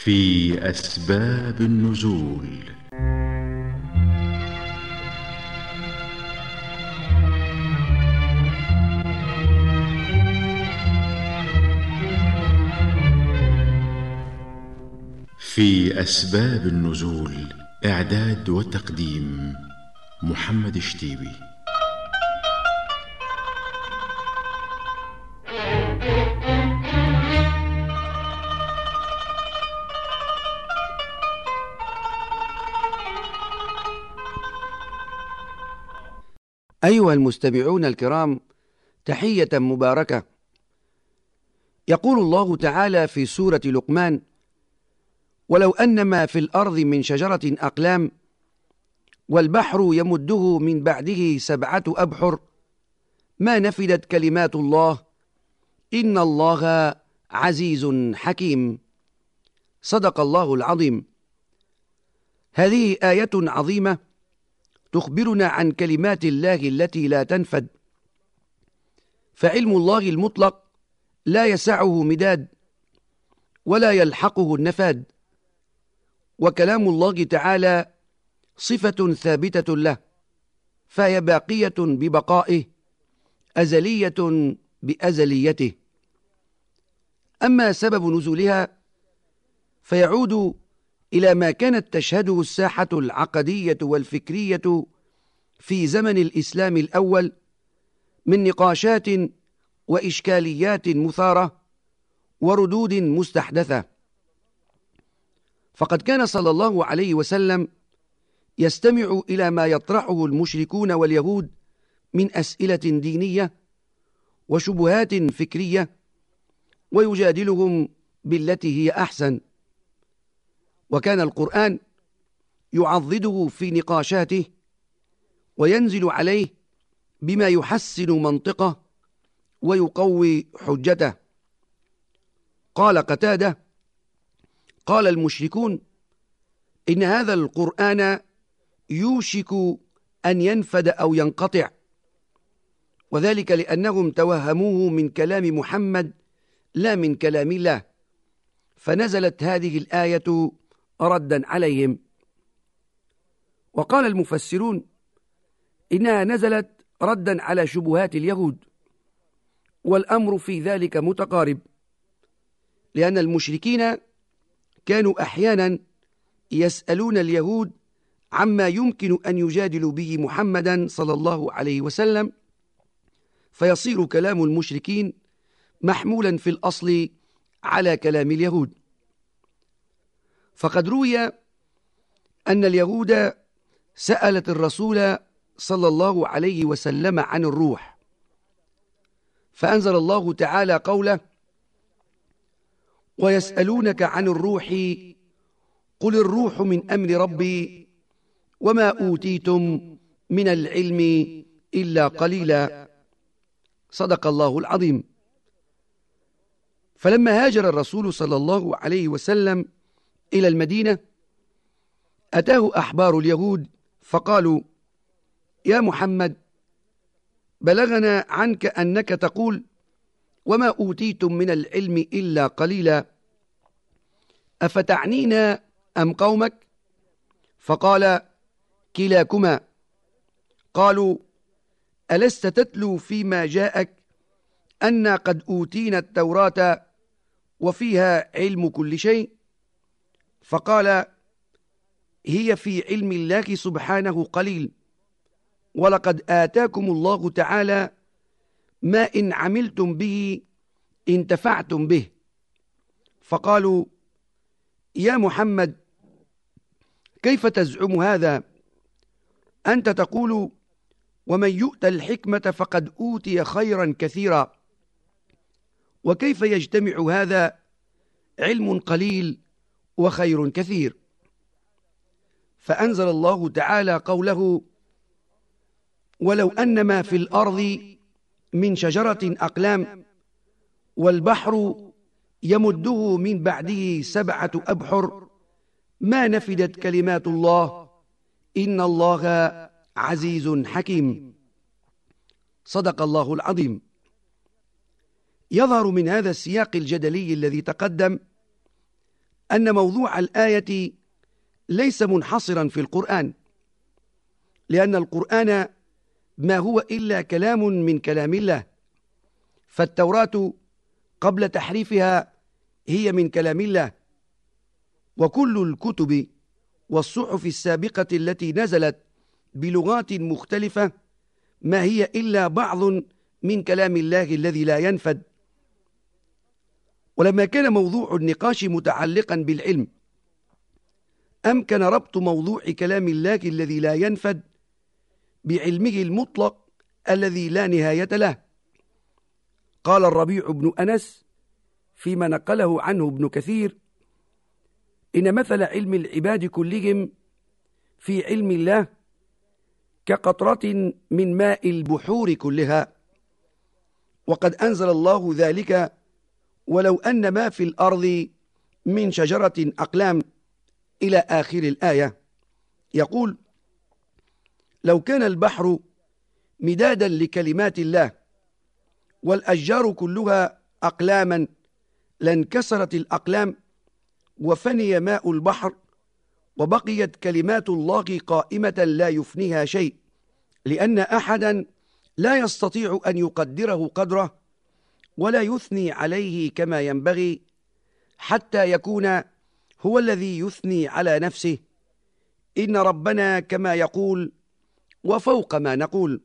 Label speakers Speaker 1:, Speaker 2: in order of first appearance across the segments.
Speaker 1: في أسباب النزول. في أسباب النزول، إعداد وتقديم محمد شتيبي.
Speaker 2: أيها المستمعون الكرام، تحية مباركة. يقول الله تعالى في سورة لقمان: ولو أن ما في الأرض من شجرة أقلام والبحر يمده من بعده 7 أبحر ما نفدت كلمات الله إن الله عزيز حكيم. صدق الله العظيم. هذه آية عظيمة تخبرنا عن كلمات الله التي لا تنفد، فعلم الله المطلق لا يسعه مداد ولا يلحقه النفاد، وكلام الله تعالى صفة ثابتة له، فهي باقية ببقائه، أزلية بأزليته. أما سبب نزولها فيعود إلى ما كانت تشهده الساحة العقدية والفكرية في زمن الإسلام الأول من نقاشات وإشكاليات مثارة وردود مستحدثة. فقد كان صلى الله عليه وسلم يستمع إلى ما يطرحه المشركون واليهود من أسئلة دينية وشبهات فكرية، ويجادلهم بالتي هي أحسن، وكان القرآن يعضده في نقاشاته وينزل عليه بما يحسن منطقه ويقوي حجته. قال قتادة: قال المشركون إن هذا القرآن يوشك أن ينفد أو ينقطع، وذلك لأنهم توهموه من كلام محمد لا من كلام الله، فنزلت هذه الآية ردا عليهم. وقال المفسرون إنها نزلت ردا على شبهات اليهود، والأمر في ذلك متقارب، لأن المشركين كانوا أحيانا يسألون اليهود عما يمكن أن يجادلوا به محمدا صلى الله عليه وسلم، فيصير كلام المشركين محمولا في الأصل على كلام اليهود. فقد روي أن اليهود سألت الرسول صلى الله عليه وسلم عن الروح، فأنزل الله تعالى قوله: ويسألونك عن الروح قل الروح من أمر ربي وما أوتيتم من العلم إلا قليلا. صدق الله العظيم. فلما هاجر الرسول صلى الله عليه وسلم إلى المدينة أتاه أحبار اليهود فقالوا: يا محمد، بلغنا عنك أنك تقول وما أوتيتم من العلم إلا قليلا، أفتعنينا أم قومك؟ فقال: كلاكما. قالوا: ألست تتلو فيما جاءك أنا قد أوتينا التوراة وفيها علم كل شيء؟ فقال: هي في علم الله سبحانه قليل، ولقد آتاكم الله تعالى ما إن عملتم به انتفعتم به. فقالوا: يا محمد، كيف تزعم هذا؟ أنت تقول ومن يؤت الحكمة فقد أوتي خيرا كثيرا، وكيف يجتمع هذا علم قليل وخير كثير؟ فأنزل الله تعالى قوله: ولو أن ما في الأرض من شجرة أقلام والبحر يمده من بعده 7 أبحر ما نفدت كلمات الله إن الله عزيز حكيم. صدق الله العظيم. يظهر من هذا السياق الجدلي الذي تقدم أن موضوع الآية ليس منحصرا في القرآن، لأن القرآن ما هو إلا كلام من كلام الله، فالتوراة قبل تحريفها هي من كلام الله، وكل الكتب والصحف السابقة التي نزلت بلغات مختلفة ما هي إلا بعض من كلام الله الذي لا ينفد. ولما كان موضوع النقاش متعلقا بالعلم، أمكن ربط موضوع كلام الله الذي لا ينفد بعلمه المطلق الذي لا نهاية له. قال الربيع بن أنس فيما نقله عنه ابن كثير: إن مثل علم العباد كلهم في علم الله كقطرة من ماء البحور كلها، وقد أنزل الله ذلك ولو أن ما في الأرض من شجرة أقلام إلى آخر الآية. يقول: لو كان البحر مدادا لكلمات الله والأشجار كلها أقلاما لانكسرت الأقلام وفني ماء البحر، وبقيت كلمات الله قائمة لا يفنيها شيء، لأن أحدا لا يستطيع أن يقدره قدره ولا يثني عليه كما ينبغي، حتى يكون هو الذي يثني على نفسه. إن ربنا كما يقول وفوق ما نقول.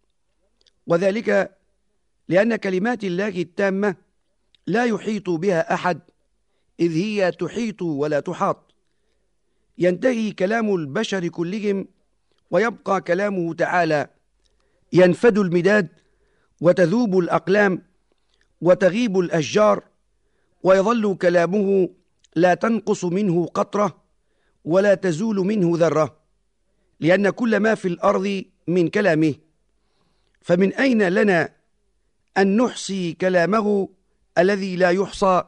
Speaker 2: وذلك لأن كلمات الله التامة لا يحيط بها أحد، إذ هي تحيط ولا تحاط. ينتهي كلام البشر كلهم ويبقى كلامه تعالى، ينفد المداد وتذوب الأقلام وتغيب الأشجار، ويظل كلامه لا تنقص منه قطرة ولا تزول منه ذرة، لأن كل ما في الأرض من كلامه. فمن أين لنا أن نحصي كلامه الذي لا يحصى،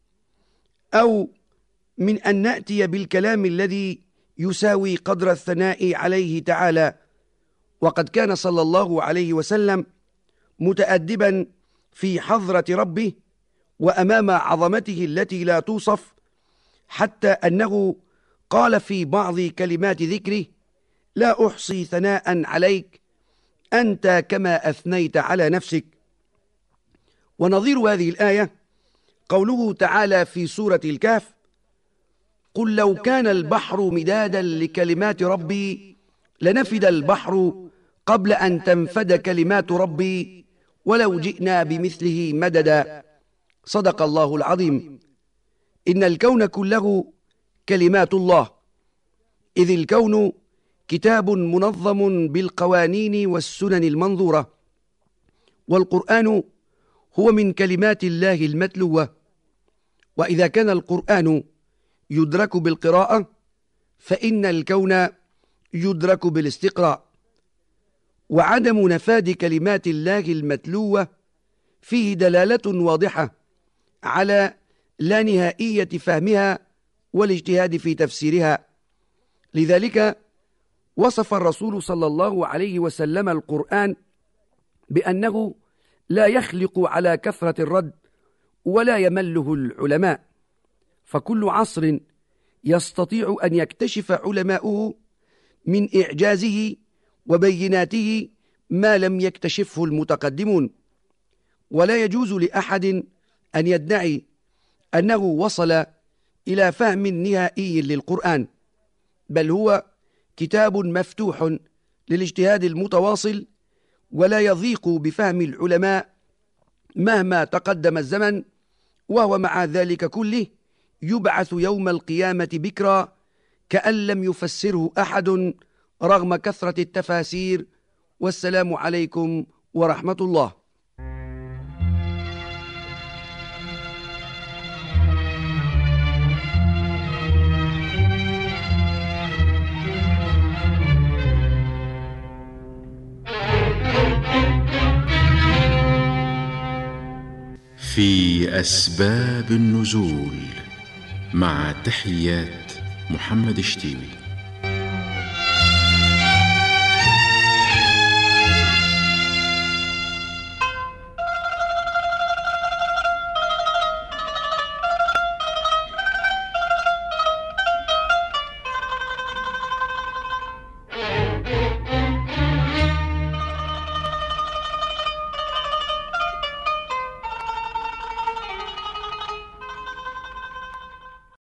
Speaker 2: أو من أن نأتي بالكلام الذي يساوي قدر الثناء عليه تعالى؟ وقد كان صلى الله عليه وسلم متأدبا في حضرة ربه وأمام عظمته التي لا توصف، حتى أنه قال في بعض كلمات ذكره: لا أحصي ثناء عليك أنت كما أثنيت على نفسك. ونظير هذه الآية قوله تعالى في سورة الكهف: قل لو كان البحر مدادا لكلمات ربي لنفد البحر قبل أن تنفد كلمات ربي ولو جئنا بمثله مددا. صدق الله العظيم. إن الكون كله كلمات الله، إذ الكون كتاب منظم بالقوانين والسنن المنظورة، والقرآن هو من كلمات الله المتلوة. وإذا كان القرآن يدرك بالقراءة، فإن الكون يدرك بالاستقراء. وعدم نفاد كلمات الله المتلوة فيه دلالة واضحة على لا نهائية فهمها والاجتهاد في تفسيرها. لذلك وصف الرسول صلى الله عليه وسلم القرآن بأنه لا يخلق على كثرة الرد ولا يمله العلماء، فكل عصر يستطيع أن يكتشف علماؤه من إعجازه وبيناته ما لم يكتشفه المتقدمون. ولا يجوز لأحد أن يدعي أنه وصل إلى فهم نهائي للقرآن، بل هو كتاب مفتوح للاجتهاد المتواصل، ولا يضيق بفهم العلماء مهما تقدم الزمن، وهو مع ذلك كله يبعث يوم القيامة بكرا كأن لم يفسره أحد رغم كثرة التفاسير. والسلام عليكم ورحمة الله.
Speaker 1: في أسباب النزول، مع تحيات محمد شتيبي.